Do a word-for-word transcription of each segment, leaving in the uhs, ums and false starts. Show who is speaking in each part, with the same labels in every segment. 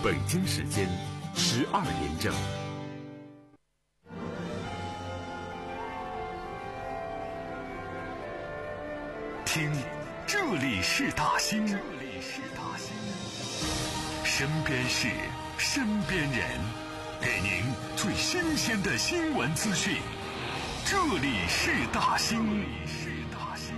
Speaker 1: 北京时间十二点整。听，这里是大兴，这里是大兴，身边事，身边人，给您最新鲜的新闻资讯。这里是大兴，这里是大兴。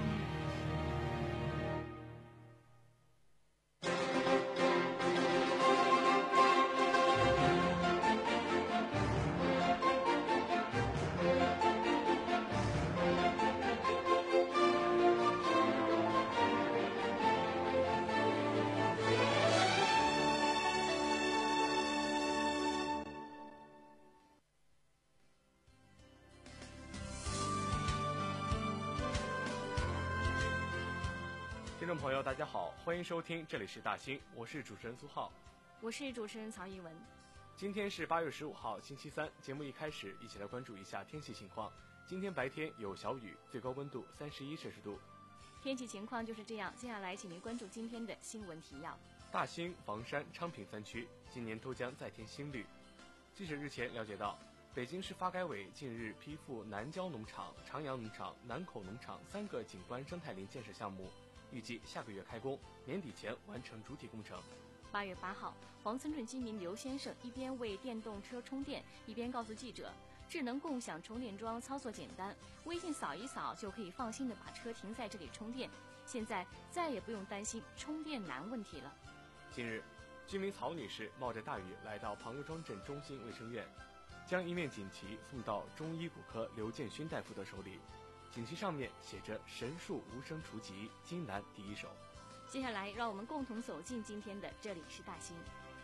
Speaker 2: 听众朋友大家好，欢迎收听这里是大兴，我是主持人苏浩，
Speaker 3: 我是主持人曹一文。
Speaker 2: 今天是八月十五号星期三，节目一开始一起来关注一下天气情况。今天白天有小雨，最高温度三十一摄氏度。
Speaker 3: 天气情况就是这样，接下来请您关注今天的新闻提要。
Speaker 2: 大兴、房山、昌平三区今年都将再添新绿。记者日前了解到，北京市发改委近日批复南郊农场、长阳农场、南口农场三个景观生态林建设项目，预计下个月开工，年底前完成主体工程。
Speaker 3: 八月八号，黄村镇居民刘先生一边为电动车充电，一边告诉记者，智能共享充电桩操作简单，微信扫一扫就可以放心的把车停在这里充电，现在再也不用担心充电难问题了。
Speaker 2: 近日，居民曹女士冒着大雨来到庞各庄镇中心卫生院，将一面锦旗送到中医骨科刘建勋大夫的手里，锦旗上面写着神树无声除疾，金兰第一手。
Speaker 3: 接下来让我们共同走进今天的这里是大兴。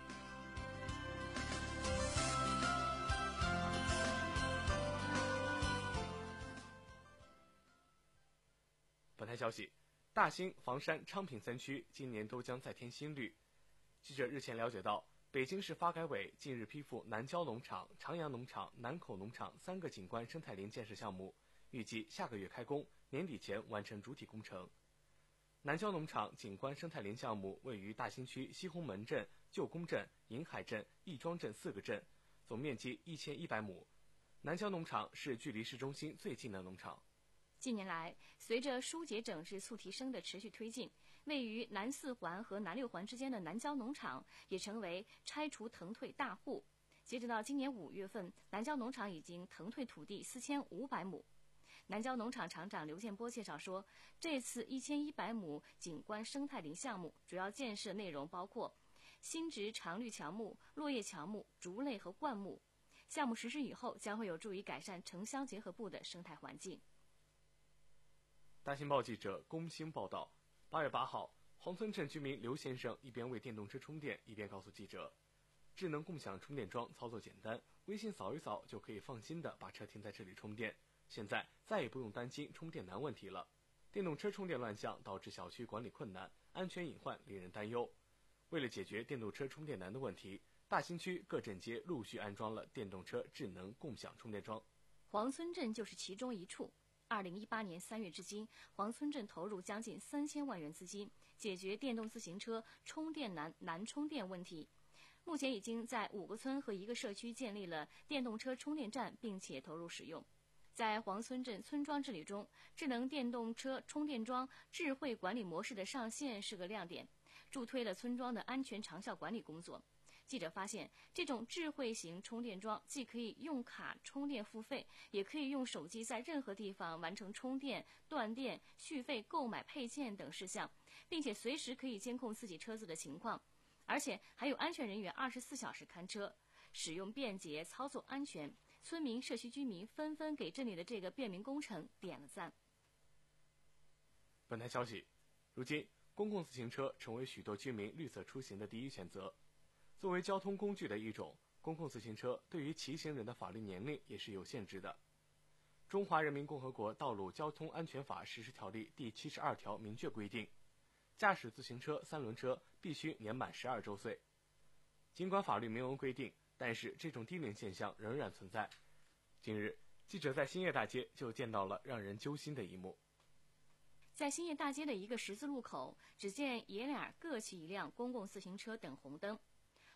Speaker 2: 本台消息，大兴、房山、昌平三区今年都将再添新绿。记者日前了解到，北京市发改委近日批复南郊农场、长阳农场、南口农场三个景观生态林建设项目，预计下个月开工，年底前完成主体工程。南郊农场景观生态林项目位于大兴区西红门镇、旧宫镇、银海镇、亦庄镇四个镇，总面积一千一百亩。南郊农场是距离市中心最近的农场。
Speaker 3: 近年来，随着疏解整治促提升的持续推进，位于南四环和南六环之间的南郊农场也成为拆除腾退大户。截止到今年五月份，南郊农场已经腾退土地四千五百亩。南郊农场厂长刘建波介绍说，这次一千一百亩景观生态林项目主要建设内容包括新植常绿乔木、落叶乔木、竹类和灌木。项目实施以后，将会有助于改善城乡结合部的生态环境。
Speaker 2: 大新报记者龚兴报道，八月八号，黄村镇居民刘先生一边为电动车充电，一边告诉记者，智能共享充电桩操作简单，微信扫一扫就可以放心的把车停在这里充电，现在再也不用担心充电难问题了。电动车充电乱象导致小区管理困难，安全隐患令人担忧。为了解决电动车充电难的问题，大兴区各镇街陆续安装了电动车智能共享充电桩。
Speaker 3: 黄村镇就是其中一处。二零一八年三月至今，黄村镇投入将近三千万元资金，解决电动自行车充电难难充电问题。目前已经在五个村和一个社区建立了电动车充电站，并且投入使用。在黄村镇村庄治理中，智能电动车充电桩智慧管理模式的上线是个亮点，助推了村庄的安全长效管理工作。记者发现，这种智慧型充电桩既可以用卡充电付费，也可以用手机在任何地方完成充电、断电、续费、购买配件等事项，并且随时可以监控自己车子的情况，而且还有安全人员二十四小时看车，使用便捷，操作安全。村民、社区居民纷纷给镇里的这个便民工程点了赞。
Speaker 2: 本台消息，如今公共自行车成为许多居民绿色出行的第一选择。作为交通工具的一种，公共自行车对于骑行人的法律年龄也是有限制的。中华人民共和国道路交通安全法实施条例第七十二条明确规定，驾驶自行车、三轮车必须年满十二周岁。尽管法律明文规定，但是这种低龄现象仍然存在。近日，记者在兴业大街就见到了让人揪心的一幕。
Speaker 3: 在兴业大街的一个十字路口，只见爷俩各骑一辆公共自行车等红灯。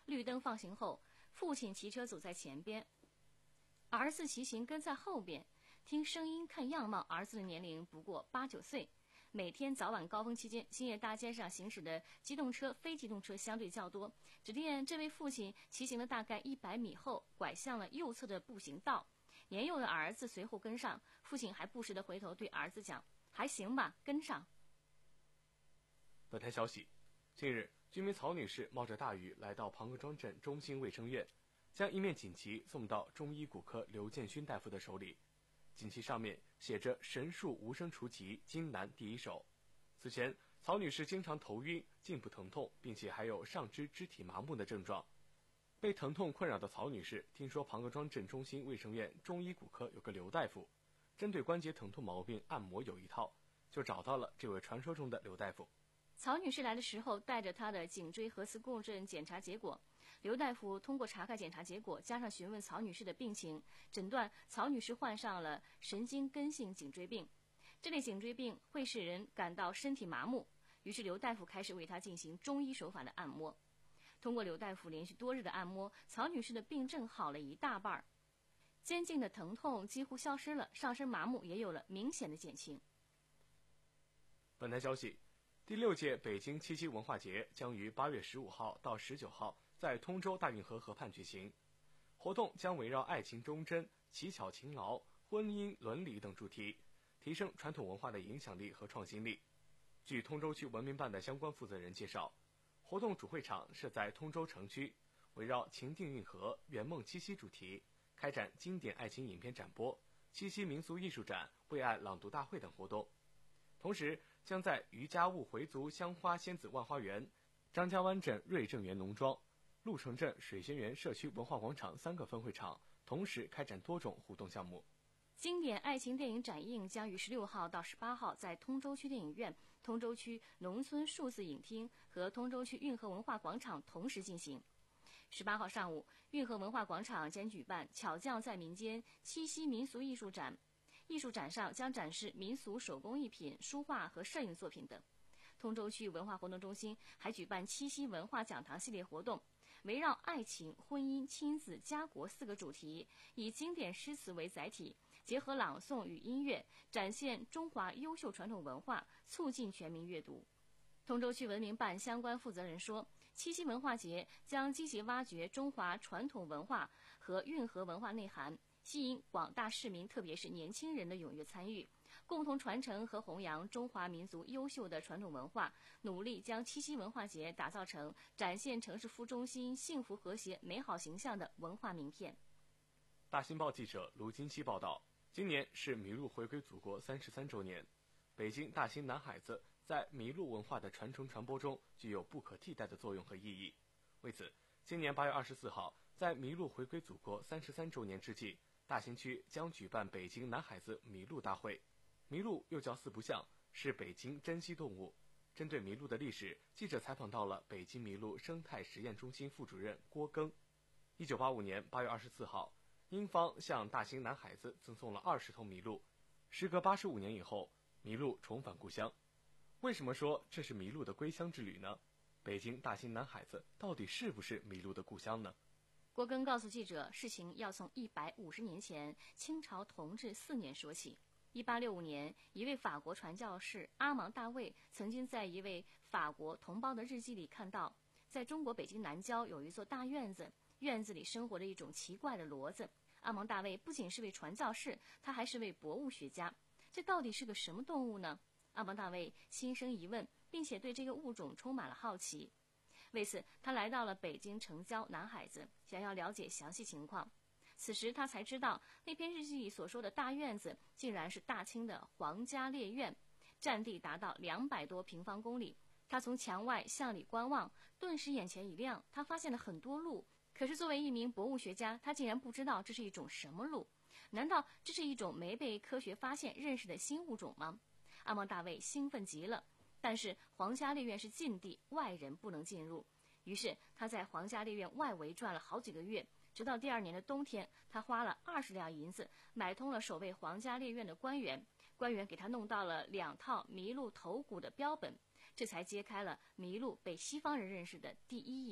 Speaker 3: 绿灯放行后，父亲骑车走在前边，儿子骑行跟在后边。听声音看样貌，儿子的年龄不过八九岁。每天早晚高峰期间，兴业大街上行驶的机动车、非机动车相对较多。只见这位父亲骑行了大概一百米后，拐向了右侧的步行道。年幼的儿子随后跟上，父亲还不时地回头对儿子讲：“还行吧，跟上。”
Speaker 2: 本台消息，近日，居民曹女士冒着大雨来到庞各庄镇中心卫生院，将一面锦旗送到中医骨科刘建勋大夫的手里。锦旗上面写着“神树无声除疾，今南第一手”。此前，曹女士经常头晕、颈部疼痛，并且还有上肢肢体麻木的症状。被疼痛困扰的曹女士听说庞各庄镇中心卫生院中医骨科有个刘大夫，针对关节疼痛毛病按摩有一套，就找到了这位传说中的刘大夫。
Speaker 3: 曹女士来的时候带着她的颈椎核磁共振检查结果，刘大夫通过查看检查结果，加上询问曹女士的病情，诊断曹女士患上了神经根性颈椎病。这类颈椎病会使人感到身体麻木，于是刘大夫开始为她进行中医手法的按摩。通过刘大夫连续多日的按摩，曹女士的病症好了一大半，肩颈的疼痛几乎消失了，上身麻木也有了明显的减轻。
Speaker 2: 本台消息，第六届北京七夕文化节将于八月十五号到十九号在通州大运河河畔举行。活动将围绕爱情忠贞、乞巧勤劳、婚姻伦理等主题，提升传统文化的影响力和创新力。据通州区文明办的相关负责人介绍，活动主会场设在通州城区，围绕情定运河、圆梦七夕主题，开展经典爱情影片展播、七夕民俗艺术展、为爱朗读大会等活动。同时，将在余家务回族香花仙子万花园、张家湾镇瑞正园农庄、鹿城镇水仙园社区文化广场三个分会场同时开展多种互动项目。
Speaker 3: 经典爱情电影展映将于十六号到十八号在通州区电影院、通州区农村数字影厅和通州区运河文化广场同时进行。十八号上午，运河文化广场将举办巧匠在民间七夕民俗艺术展，艺术展上将展示民俗手工艺品、书画和摄影作品等。通州区文化活动中心还举办七夕文化讲堂系列活动，围绕爱情、婚姻、亲子、家国四个主题，以经典诗词为载体，结合朗诵与音乐，展现中华优秀传统文化，促进全民阅读。通州区文明办相关负责人说，七夕文化节将积极挖掘中华传统文化和运河文化内涵，吸引广大市民，特别是年轻人的踊跃参与，共同传承和弘扬中华民族优秀的传统文化，努力将七夕文化节打造成展现城市副中心幸福和谐美好形象的文化名片。
Speaker 2: 大新报记者卢金熙报道，今年是麋鹿回归祖国三十三周年，北京大兴南海子在麋鹿文化的传承传播中具有不可替代的作用和意义。为此，今年八月二十四号，在麋鹿回归祖国三十三周年之际，大兴区将举办北京南海子麋鹿大会。麋鹿又叫四不像，是北京珍稀动物。针对麋鹿的历史，记者采访到了北京麋鹿生态实验中心副主任郭庚。一九八五年八月二十四号，英方向大兴南海子赠送了二十头麋鹿。时隔八十五年以后，麋鹿重返故乡。为什么说这是麋鹿的归乡之旅呢？北京大兴南海子到底是不是麋鹿的故乡呢？
Speaker 3: 郭庚告诉记者，事情要从一百五十年前清朝同治四年说起。一八六五年，一位法国传教士阿芒大卫曾经在一位法国同胞的日记里看到，在中国北京南郊有一座大院子，院子里生活着一种奇怪的骡子。阿芒大卫不仅是位传教士，他还是位博物学家。这到底是个什么动物呢？阿芒大卫心生疑问，并且对这个物种充满了好奇。为此，他来到了北京城郊南海子，想要了解详细情况。此时他才知道，那篇日记里所说的大院子竟然是大清的皇家猎院，占地达到两百多平方公里。他从墙外向里观望，顿时眼前一亮，他发现了很多鹿。可是作为一名博物学家，他竟然不知道这是一种什么鹿。难道这是一种没被科学发现认识的新物种吗？阿芒大卫兴奋极了，但是皇家猎院是禁地，外人不能进入。于是他在皇家猎院外围转了好几个月，直到第二年的冬天，他花了二十两银子买通了守卫皇家猎院的官员，官员给他弄到了两套麋鹿头骨的标本，这才揭开了麋鹿被西方人认识的第一页。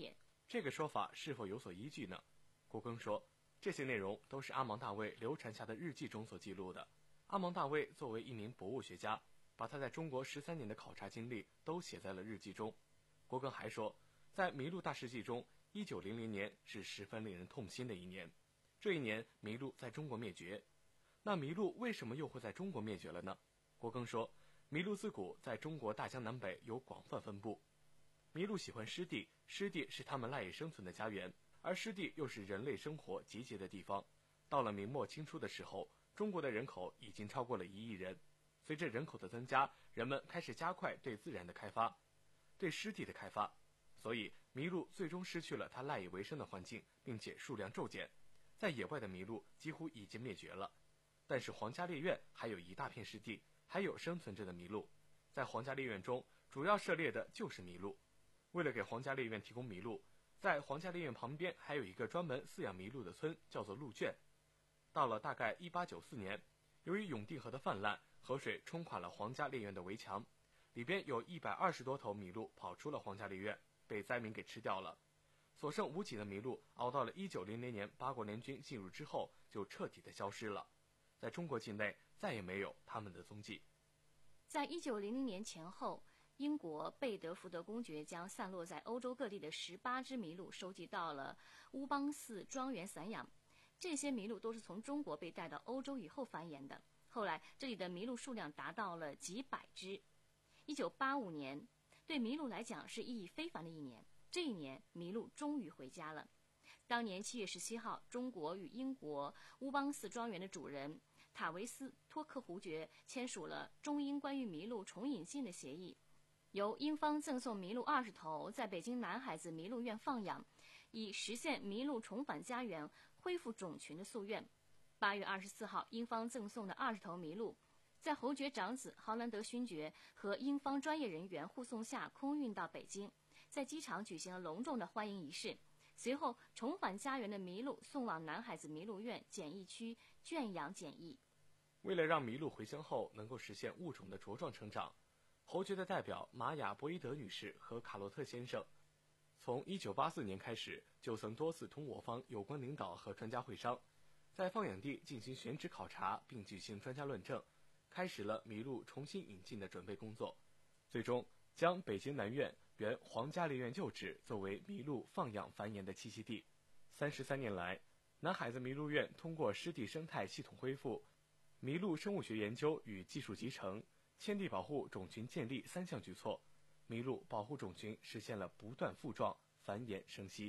Speaker 2: 这个说法是否有所依据呢？郭庚说，这些内容都是阿芒大卫流传下的日记中所记录的。阿芒大卫作为一名博物学家，把他在中国十三年的考察经历都写在了日记中。郭庚还说，在麋鹿大事记中，一九零零年是十分令人痛心的一年。这一年，麋鹿在中国灭绝。那麋鹿为什么又会在中国灭绝了呢？郭庚说，麋鹿自古在中国大江南北有广泛分布。麋鹿喜欢湿地，湿地是它们赖以生存的家园，而湿地又是人类生活集结的地方。到了明末清初的时候，中国的人口已经超过了一亿人。随着人口的增加，人们开始加快对自然的开发，对湿地的开发，所以麋鹿最终失去了它赖以为生的环境，并且数量骤减。在野外的麋鹿几乎已经灭绝了，但是皇家猎院还有一大片湿地，还有生存着的麋鹿。在皇家猎院中，主要狩猎的就是麋鹿。为了给皇家猎院提供麋鹿，在皇家猎院旁边还有一个专门饲养麋鹿的村，叫做鹿圈。到了大概一八九四年，由于永定河的泛滥，河水冲垮了皇家猎院的围墙，里边有一百二十多头麋鹿跑出了皇家猎院，被灾民给吃掉了。所剩无几的麋鹿熬到了一九零零年八国联军进入之后，就彻底的消失了。在中国境内再也没有他们的踪迹。
Speaker 3: 在一九零零年前后，英国贝德福德公爵将散落在欧洲各地的十八只麋鹿收集到了乌邦寺庄园散养。这些麋鹿都是从中国被带到欧洲以后繁衍的。后来这里的麋鹿数量达到了几百只。一九八五年对麋鹿来讲是意义非凡的一年，这一年麋鹿终于回家了。当年七月十七号，中国与英国乌邦寺庄园的主人塔维斯托克侯爵签署了中英关于麋鹿重引进的协议，由英方赠送麋鹿二十头，在北京南海子麋鹿院放养，以实现麋鹿重返家园、恢复种群的夙愿。八月二十四号，英方赠送的二十头麋鹿，在侯爵长子豪兰德勋爵和英方专业人员护送下空运到北京，在机场举行了隆重的欢迎仪式。随后，重返家园的麋鹿送往南海子麋鹿院检疫区圈养检疫。
Speaker 2: 为了让麋鹿回乡后能够实现物种的茁壮成长，侯爵的代表玛雅·博伊德女士和卡洛特先生，从一九八四年开始就曾多次同我方有关领导和专家会商，在放养地进行选址考察，并举行专家论证，开始了麋鹿重新引进的准备工作，最终将北京南苑原皇家猎院旧址作为麋鹿放养繁衍的栖息地。三十三年来，南海子麋鹿院通过湿地生态系统恢复、麋鹿生物学研究与技术集成、迁地保护种群建立三项举措，麋鹿保护种群实现了不断复壮、繁衍生息。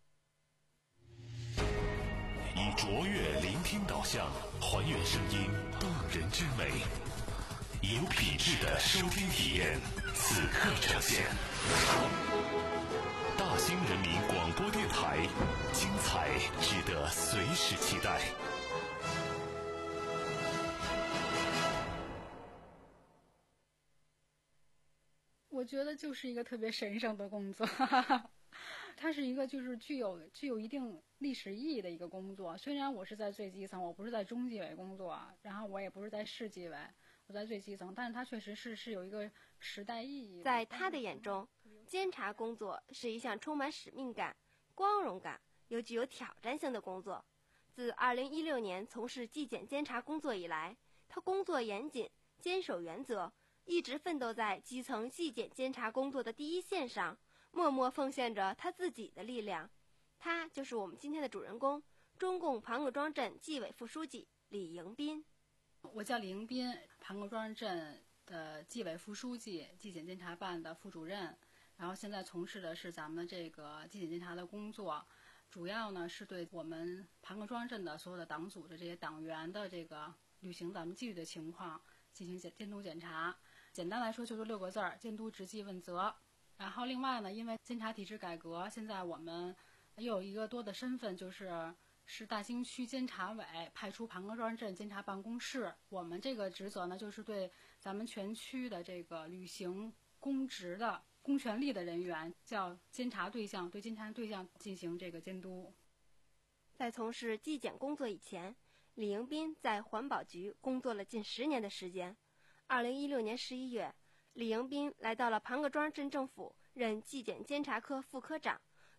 Speaker 1: 以卓越聆听导向，还原声音动人之美，有品质的收听体验，此刻呈现。大兴人民广播电台，精彩值得随时期待。
Speaker 4: 我觉得就是一个特别神圣的工作，它是一个就是具有具有一定历史意义的一个工作。虽然我是在最基层，我不是在中纪委工作，然后我也不是在市纪委，我在最基层，但是它确实是是有一个时代意义的。
Speaker 5: 在他的眼中，监察工作是一项充满使命感、光荣感又具有挑战性的工作。自二零一六年从事纪检监察工作以来，他工作严谨，坚守原则，一直奋斗在基层纪检监察工作的第一线上，默默奉献着他自己的力量。他就是我们今天的主人公，中共盘葛庄镇纪委副书记李迎宾。
Speaker 4: 我叫李迎宾，盘葛庄镇的纪委副书记、纪检监察办的副主任，然后现在从事的是咱们这个纪检监察的工作，主要呢是对我们盘葛庄镇的所有的党组的这些党员的这个履行咱们纪律的情况进行监监督检查。简单来说就是六个字儿：监督、执纪、问责。然后另外呢，因为监察体制改革，现在我们又有一个多的身份，就是是大兴区监察委派出盘葛庄镇监察办公室。我们这个职责呢，就是对咱们全区的这个履行公职的公权力的人员，叫监察对象，对监察对象进行这个监督。
Speaker 5: 在从事纪检工作以前，李迎宾在环保局工作了近十年的时间。二零一六年十一月，李迎宾来到了盘葛庄镇政府，任纪检监察科副科长，主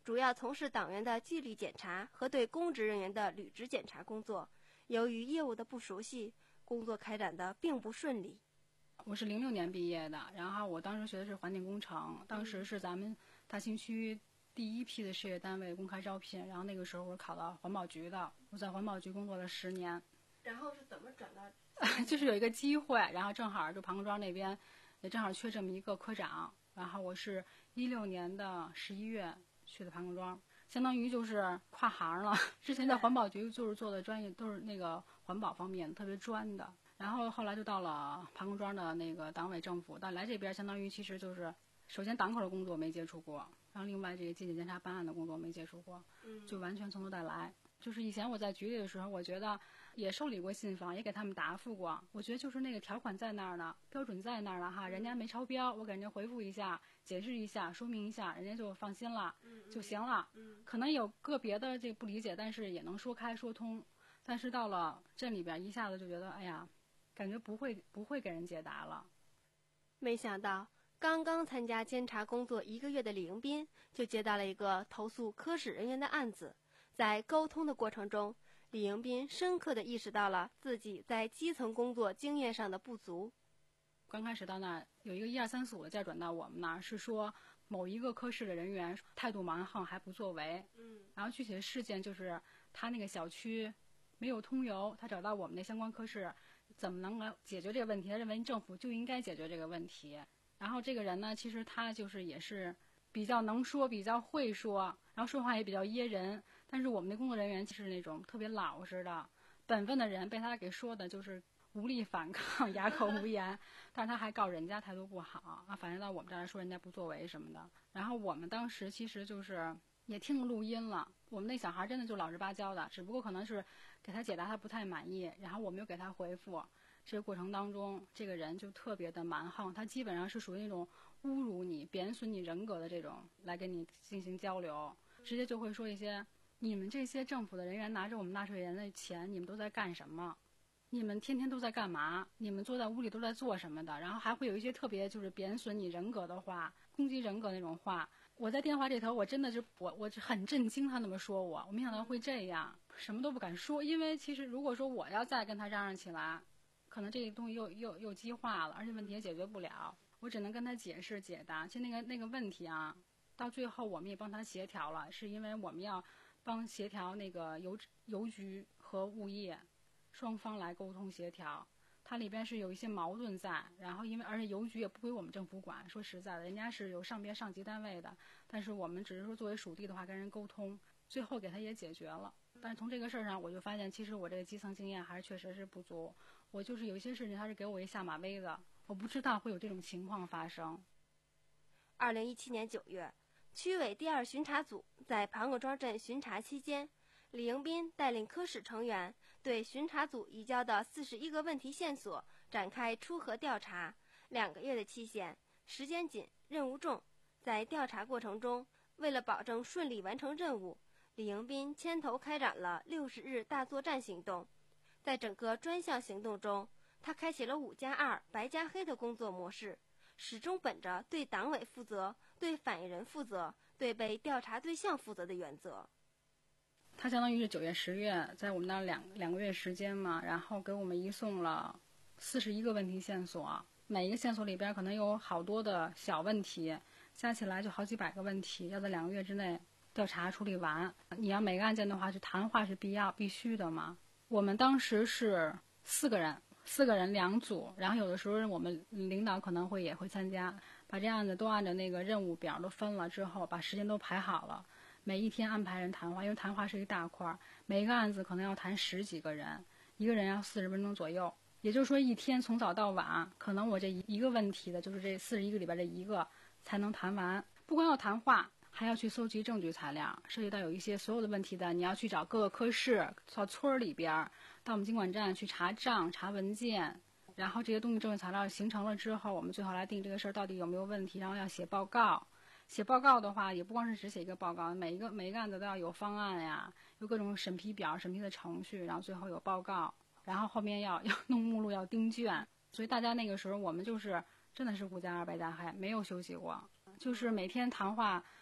Speaker 5: 主要从事党员的纪律检查和对公职人员的履职检查工作。由于业务的不熟悉，工作开展的并不顺利。
Speaker 4: 我是零六年毕业的，然后我当时学的是环境工程，当时是咱们大兴区第一批的事业单位公开招聘，然后那个时候我考到环保局的，我在环保局工作了十年。
Speaker 5: 然后是怎么转到？
Speaker 4: 就是有一个机会，然后正好就庞各庄那边也正好缺这么一个科长，然后我是一六年的十一月去的庞各庄，相当于就是跨行了。之前在环保局就是做的专业都是那个环保方面特别专的，然后后来就到了庞各庄的那个党委政府，但来这边相当于其实就是首先党口的工作没接触过，然后另外这个纪检监察办案的工作没接触过，就完全从头再来。就是以前我在局里的时候，我觉得也受理过信访，也给他们答复过。我觉得就是那个条款在那儿呢，标准在那儿了哈，人家没超标，我给人家回复一下，解释一下，说明一下，人家就放心了就行了。可能有个别的这不理解，但是也能说开说通。但是到了镇里边，一下子就觉得，哎呀，感觉不会不会给人解答了。
Speaker 5: 没想到刚刚参加监察工作一个月的李迎宾，就接到了一个投诉科室人员的案子。在沟通的过程中，李迎宾深刻地意识到了自己在基层工作经验上的不足。
Speaker 4: 刚开始到那儿有一个一二三四五的再转到我们那儿，是说某一个科室的人员态度蛮横还不作为，嗯，然后具体的事件就是他那个小区没有通油，他找到我们那相关科室怎么能够解决这个问题，他认为政府就应该解决这个问题。然后这个人呢，其实他就是也是比较能说，比较会说，然后说话也比较噎人。但是我们的工作人员就是那种特别老实的本分的人，被他给说的就是无力反抗，哑口无言。但是他还告人家态度不好啊，反正到我们这儿来说人家不作为什么的。然后我们当时其实就是也听了录音了，我们那小孩真的就老实巴交的，只不过可能是给他解答他不太满意，然后我们又给他回复。这个过程当中，这个人就特别的蛮横，他基本上是属于那种侮辱你、贬损你人格的这种来跟你进行交流，直接就会说一些你们这些政府的人员拿着我们纳税人的钱，你们都在干什么？你们天天都在干嘛？你们坐在屋里都在做什么的？然后还会有一些特别就是贬损你人格的话，攻击人格那种话。我在电话这头，我真的是我我是很震惊，他那么说我，我没想到会这样，什么都不敢说。因为其实如果说我要再跟他嚷嚷起来，可能这个东西又又又激化了，而且问题也解决不了。我只能跟他解释解答。其实那个那个问题啊，到最后我们也帮他协调了，是因为我们要帮协调那个邮邮局和物业双方来沟通协调，它里边是有一些矛盾在，然后因为而且邮局也不归我们政府管，说实在的，人家是有上边上级单位的，但是我们只是说作为属地的话跟人沟通，最后给他也解决了。但是从这个事儿上我就发现，其实我这个基层经验还是确实是不足，我就是有一些事情他是给我一下马威的，我不知道会有这种情况发生。
Speaker 5: 二零一七年九月，区委第二巡查组在庞各庄镇巡查期间，李迎宾带领科室成员对巡查组移交的四十一个问题线索展开初核调查。两个月的期限，时间紧，任务重。在调查过程中，为了保证顺利完成任务，李迎宾牵头开展了六十日大作战行动。在整个专项行动中，他开启了五加二白加黑的工作模式，始终本着对党委负责、对反映人负责、对被调查对象负责的原则。
Speaker 4: 他相当于是九月、十月，在我们那两两个月时间嘛，然后给我们移送了四十一个问题线索，每一个线索里边可能有好多的小问题，加起来就好几百个问题，要在两个月之内调查处理完。你要每个案件的话，是谈话是必要必须的嘛。我们当时是四个人，四个人两组，然后有的时候我们领导可能会也会参加，把这案子都按照那个任务表都分了之后，把时间都排好了。每一天安排人谈话，因为谈话是一大块，每一个案子可能要谈十几个人，一个人要四十分钟左右。也就是说，一天从早到晚，可能我这一个问题的，就是这四十一个里边这一个才能谈完。不光要谈话，还要去搜集证据材料，涉及到有一些所有的问题的，你要去找各个科室，到村里边，到我们经管站去查账、查文件，然后这些东西证据材料形成了之后，我们最后来定这个事儿到底有没有问题，然后要写报告。写报告的话，也不光是只写一个报告，每一个每一个案子都要有方案呀，有各种审批表、审批的程序，然后最后有报告，然后后面要要弄目录、要订卷。所以大家那个时候我们就是真的是五加二白加黑，没有休息过，就是每天谈话，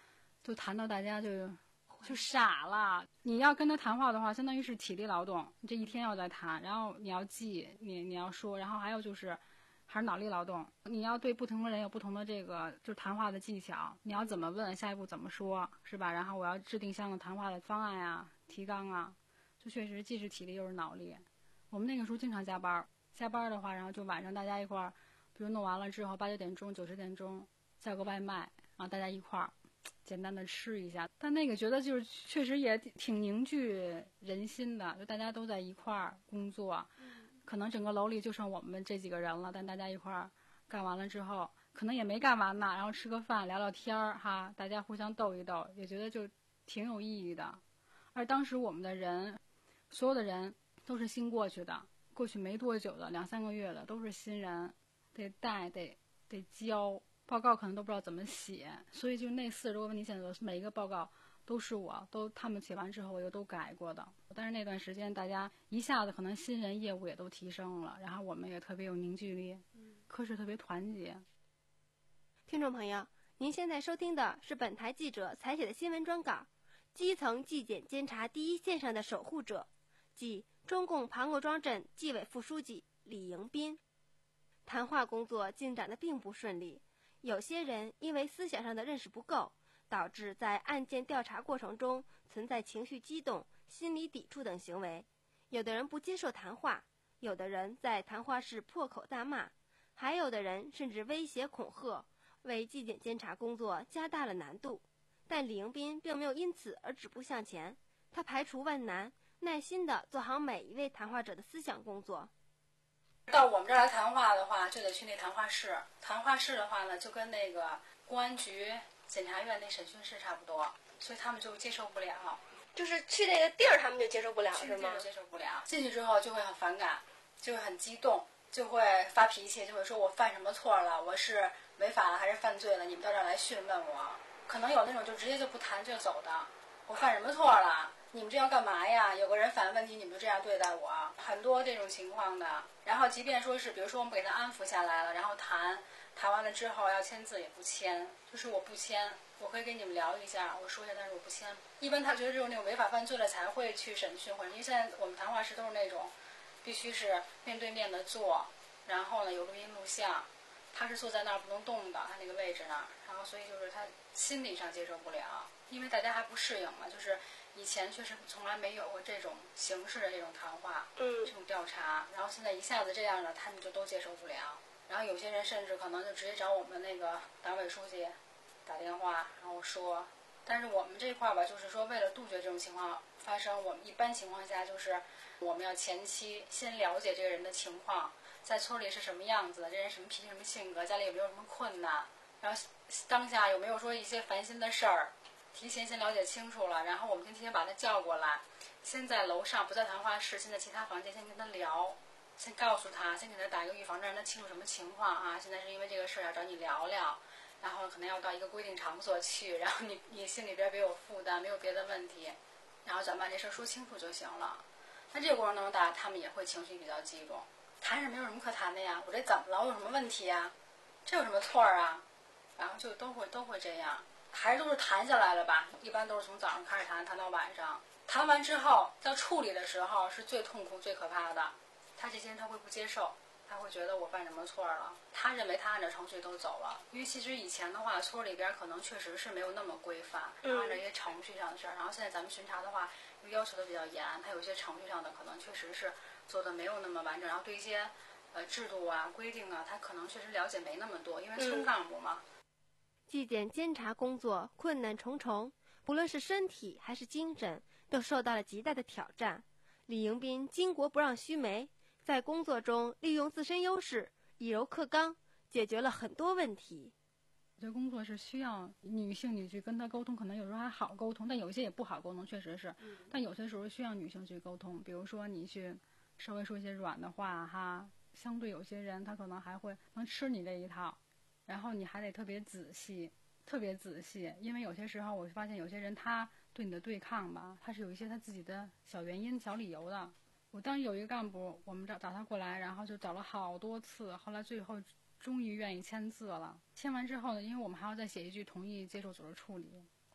Speaker 4: 就谈到大家就就傻了。你要跟他谈话的话，相当于是体力劳动，你这一天要在谈，然后你要记，你你要说，然后还有就是还是脑力劳动，你要对不同的人有不同的这个就是谈话的技巧，你要怎么问，下一步怎么说，是吧？然后我要制定相应的谈话的方案啊、提纲啊，就确实既是体力又是脑力。我们那个时候经常加班，加班的话，然后就晚上大家一块儿，比如弄完了之后八九点钟、九十点钟叫个外卖，然后大家一块儿简单的吃一下。但那个觉得就是确实也挺凝聚人心的，就大家都在一块儿工作，可能整个楼里就剩我们这几个人了，但大家一块儿干完了之后，可能也没干完呢，然后吃个饭聊聊天儿哈，大家互相逗一逗，也觉得就挺有意义的。而当时我们的人，所有的人都是新过去的，过去没多久的，两三个月的都是新人，得带得得教，报告可能都不知道怎么写，所以就那四十多个问题线索，每一个报告都是我都他们写完之后我又都改过的。但是那段时间大家一下子可能新人业务也都提升了，然后我们也特别有凝聚力，科室特别团结。
Speaker 5: 听众朋友，您现在收听的是本台记者采写的新闻专稿，基层纪检监察第一线上的守护者，即中共庞各庄镇纪委副书记李迎宾。谈话工作进展的并不顺利，有些人因为思想上的认识不够，导致在案件调查过程中存在情绪激动、心理抵触等行为。有的人不接受谈话，有的人在谈话室破口大骂，还有的人甚至威胁恐吓，为纪检监察工作加大了难度。但李迎宾并没有因此而止步向前，他排除万难，耐心地做好每一位谈话者的思想工作。
Speaker 4: 到我们这儿来谈话的话，就得去那谈话室。谈话室的话呢，就跟那个公安局、检察院那审讯室差不多，所以他们就接受不了。
Speaker 5: 就是去那个地儿，他们就接受不了，是吗？
Speaker 4: 接受不了。进去之后就会很反感，就会很激动，就会发脾气，就会说我犯什么错了，我是违法了还是犯罪了？你们到这儿来讯问我。可能有那种就直接就不谈就走的，我犯什么错了？你们这要干嘛呀？有个人反映问题，你们就这样对待我，很多这种情况的。然后即便说是，比如说我们给他安抚下来了，然后谈谈完了之后要签字也不签，就是我不签，我可以跟你们聊一下，我说一下，但是我不签。一般他觉得只有那种违法犯罪了才会去审讯，或者因为现在我们谈话室都是那种必须是面对面的坐，然后呢有录音录像，他是坐在那儿不能动的，他那个位置那儿，然后所以就是他心理上接受不了，因为大家还不适应嘛，就是以前确实从来没有过这种形式的这种谈话，
Speaker 5: 嗯，
Speaker 4: 这种调查，然后现在一下子这样的，他们就都接受不了。然后有些人甚至可能就直接找我们那个党委书记打电话，然后说，但是我们这块吧，就是说为了杜绝这种情况发生，我们一般情况下就是我们要前期先了解这个人的情况，在村里是什么样子的，这人什么脾气、什么性格，家里有没有什么困难，然后当下有没有说一些烦心的事儿，提前先了解清楚了，然后我们先提前把他叫过来，先在楼上不在谈话室，先在其他房间先跟他聊，先告诉他，先给他打一个预防针，让他清楚什么情况啊，现在是因为这个事儿要找你聊聊，然后可能要到一个规定场所去，然后你你心里边别有负担，没有别的问题，然后咱们把这事儿说清楚就行了。那这个过程当中，大家他们也会情绪比较激动，谈是没有什么可谈的呀，我这怎么了？我有什么问题呀？这有什么错啊？然后就都会都会这样，还是都是谈下来了吧？一般都是从早上开始谈，谈到晚上，谈完之后到处理的时候是最痛苦、最可怕的。他这些人他会不接受，他会觉得我犯什么错了？他认为他按照程序都走了，因为其实以前的话，村里边可能确实是没有那么规范，按照一些程序上的事儿。然后现在咱们巡查的话，又要求的比较严，他有些程序上的可能确实是做的没有那么完整，然后对一些呃制度啊、规定啊，他可能确实了解没那么多，因为村干部嘛。
Speaker 5: 纪检监察工作困难重重，不论是身体还是精神，都受到了极大的挑战。李迎宾巾帼不让须眉，在工作中利用自身优势，以柔克刚，解决了很多问题。
Speaker 4: 这工作是需要女性你去跟他沟通，可能有时候还好沟通，但有些也不好沟通，确实是。但有些时候需要女性去沟通，比如说你去稍微说一些软的话哈，相对有些人他可能还会能吃你这一套，然后你还得特别仔细，特别仔细，因为有些时候我发现有些人他对你的对抗吧，他是有一些他自己的小原因、小理由的。我当时有一个干部，我们找找他过来，然后就找了好多次，后来最后终于愿意签字了。签完之后呢，因为我们还要再写一句同意接受组织处理，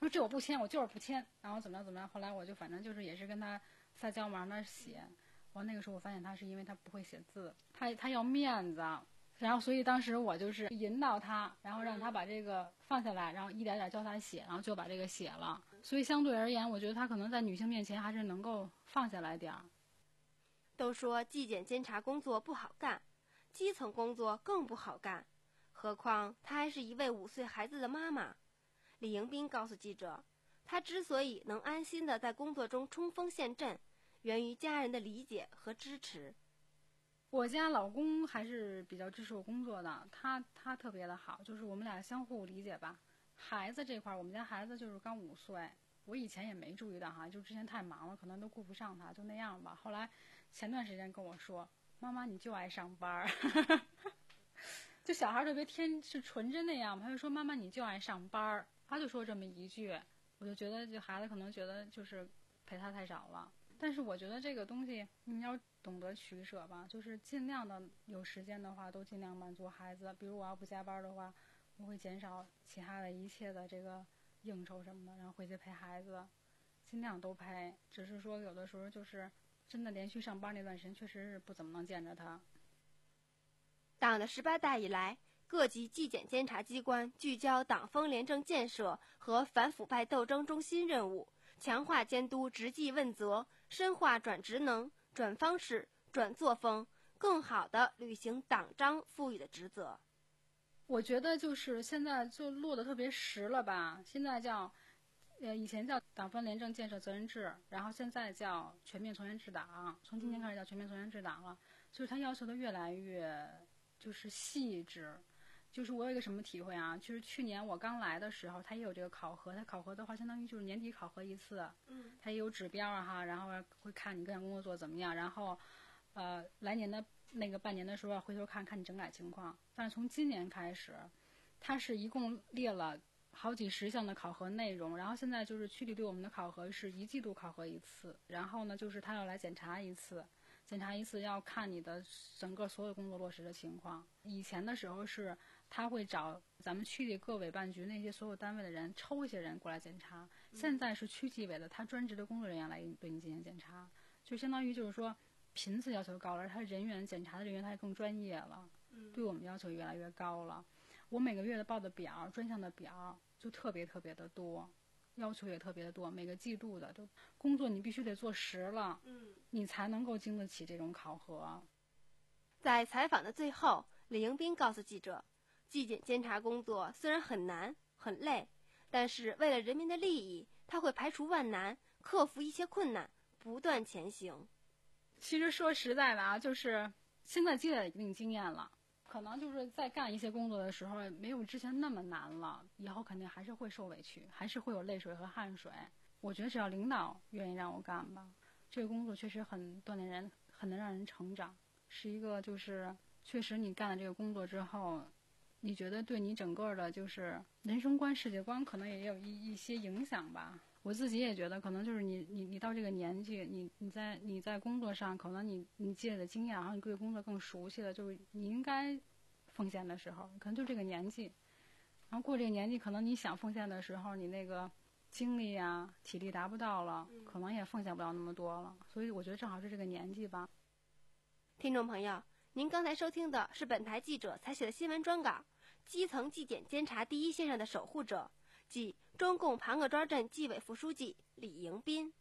Speaker 4: 说这我不签，我就是不签，然后怎么样怎么样。后来我就反正就是也是跟他撒娇嘛，让他写。完那个时候我发现他是因为他不会写字，他他要面子，然后所以当时我就是引导他，然后让他把这个放下来，然后一点点教他写，然后就把这个写了。所以相对而言，我觉得他可能在女性面前还是能够放下来点儿。
Speaker 5: 都说纪检监察工作不好干，基层工作更不好干，何况她还是一位五岁孩子的妈妈。李迎宾告诉记者，她之所以能安心地在工作中冲锋陷阵，源于家人的理解和支持。
Speaker 4: 我家老公还是比较支持我工作的，他他特别的好，就是我们俩相互理解吧。孩子这块，我们家孩子就是刚五岁，我以前也没注意到哈，就之前太忙了，可能都顾不上他，就那样吧。后来前段时间跟我说，妈妈你就爱上班就小孩特别天是纯真那样嘛，他就说妈妈你就爱上班，他就说这么一句，我就觉得这孩子可能觉得就是陪他太少了。但是我觉得这个东西你要懂得取舍吧，就是尽量的有时间的话都尽量满足孩子。比如我要不加班的话，我会减少其他的一切的这个应酬什么的，然后回去陪孩子，尽量都陪。只是说有的时候就是真的连续上班那段时间确实是不怎么能见着他。
Speaker 5: 党的十八大以来，各级纪检监察机关聚焦党风廉政建设和反腐败斗争中心任务，强化监督执纪问责，深化转职能、转方式、转作风，更好地履行党章赋予的职责。
Speaker 4: 我觉得就是现在就落得特别实了吧，现在叫呃，以前叫党风廉政建设责任制，然后现在叫全面从严治党，从今年开始叫全面从严治党了，就是它要求的越来越就是细致。就是我有一个什么体会啊，就是去年我刚来的时候，它也有这个考核，它考核的话相当于就是年底考核一次，嗯，它也有指标啊哈，然后会看你各项工作做怎么样，然后呃来年的那个半年的时候要回头看看你整改情况。但是从今年开始，它是一共列了好几十项的考核内容，然后现在就是区里对我们的考核是一季度考核一次，然后呢就是他要来检查一次，检查一次要看你的整个所有工作落实的情况。以前的时候是他会找咱们区里各委办局那些所有单位的人抽一些人过来检查，现在是区纪委的他专职的工作人员来对你进行检查，就相当于就是说频次要求高了，他人员检查的人员他也更专业了，对我们要求越来越高了。我每个月的报的表专项的表就特别特别的多，要求也特别的多，每个季度的都工作你必须得做实了，嗯，你才能够经得起这种考核。
Speaker 5: 在采访的最后，李迎宾告诉记者，纪检监察工作虽然很难很累，但是为了人民的利益，他会排除万难，克服一切困难，不断前行。
Speaker 4: 其实说实在的啊，就是现在积累了一定经验了，可能就是在干一些工作的时候没有之前那么难了，以后肯定还是会受委屈，还是会有泪水和汗水。我觉得只要领导愿意让我干吧，这个工作确实很锻炼人，很能让人成长，是一个就是确实你干了这个工作之后，你觉得对你整个的就是人生观世界观可能也有一一些影响吧。我自己也觉得可能就是你你你到这个年纪，你你在你在工作上可能你你积累的经验，然后你对工作更熟悉了，就是你应该奉献的时候，可能就这个年纪，然后过这个年纪可能你想奉献的时候，你那个精力啊体力达不到了，可能也奉献不了那么多了，所以我觉得正好是这个年纪吧。
Speaker 5: 听众朋友，您刚才收听的是本台记者采写的新闻专稿，基层纪检监察第一线上的守护者，即中共盘各庄镇纪委副书记李迎宾。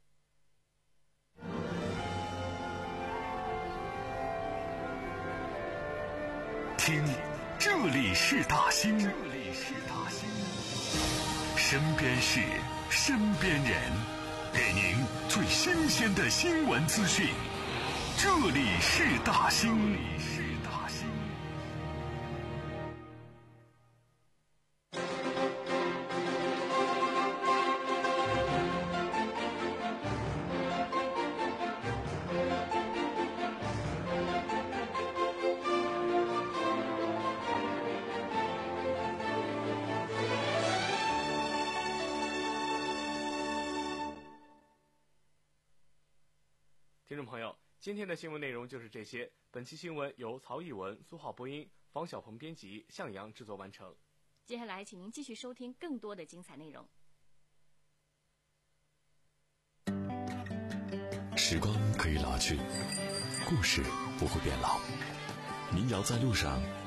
Speaker 1: 听，这里是大兴，这里是大兴，身边事，身边人，给您最新鲜的新闻资讯。这里是大兴，这里是大兴。
Speaker 2: 听众朋友，今天的新闻内容就是这些。本期新闻由曹艺文、苏浩播音，方小鹏编辑，向阳制作完成。
Speaker 3: 接下来，请您继续收听更多的精彩内容。
Speaker 6: 时光可以老去，故事不会变老。民谣在路上，